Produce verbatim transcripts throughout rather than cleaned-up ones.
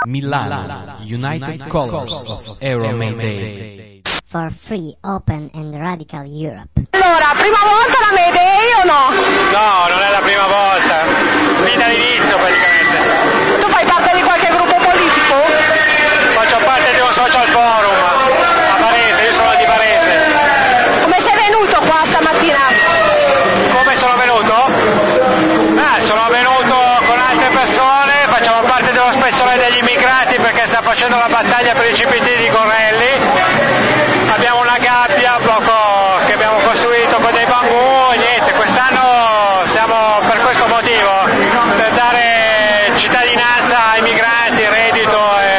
Milano, United Colors of Euro Mayday. For free, open and radical Europe. Allora, prima volta la Mayday o no? No, non è la prima volta, fin dall'inizio praticamente. Tu fai parte di qualche gruppo politico? Faccio parte di un social forum a Varese, io sono di Varese. Come sei venuto qua stamattina? Come sono venuto? Ah, sono venuto con altre persone, facciamo parte dello spezzone degli immigrati perché sta facendo la battaglia per il C P T di Correlli. Abbiamo una gabbia, un blocco che abbiamo costruito con dei bambù e niente, quest'anno siamo per questo motivo, per dare cittadinanza ai migranti, reddito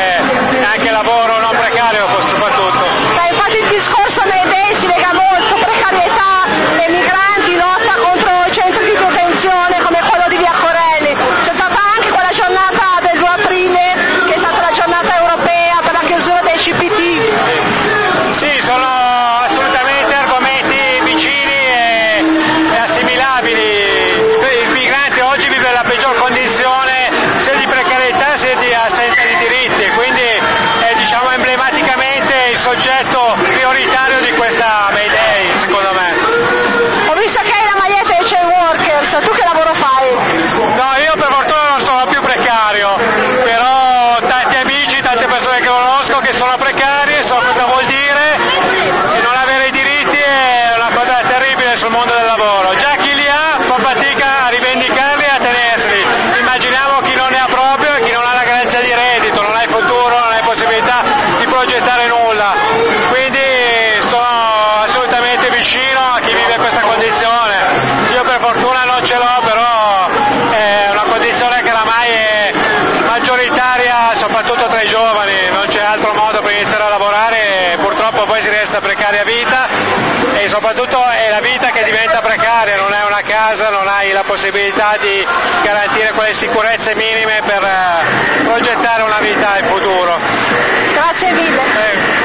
e anche lavoro non precario soprattutto. Beh, infatti il discorso Mayday si lega molto, precarietà, e migranti, lotta contro i centri di detenzione come quello di Via Corelli. C'è stata anche quella giornata del due aprile che è stata la giornata europea per la chiusura dei C P T. Sì, sì, sono assolutamente argomenti vicini e, e assimilabili. Il migrante oggi vive la peggior condizione sia di precarietà sia di assenza di diritti, quindi è diciamo emblematicamente il soggetto prioritario di questa Mayday, secondo me. Ho visto che hai la maglietta dei Chain Workers, tu che lavoro fai? No, io per fortuna non sono più precario, però tanti amici, tante persone che conosco che sono precarie, so cosa vuol dire e non avere i diritti è una cosa terribile sul mondo del lavoro. Già chi li ha fa fatica a rivendicarli e a tenerseli. Immaginiamo chi non ne ha proprio e chi non ha la garanzia di reddito, non ha il futuro, non ha possibilità di progettare nulla. Quindi sono assolutamente vicino a chi vive questa condizione. Io per fortuna non ce l'ho, però è una condizione che oramai è maggioritaria soprattutto tra i giovani, non c'è altro modo per iniziare a lavorare e purtroppo poi si resta precari a vita e soprattutto è la vita che diventa precaria, non è una casa, non hai la possibilità di garantire quelle sicurezze minime per progettare una vita in futuro. Grazie mille. Eh.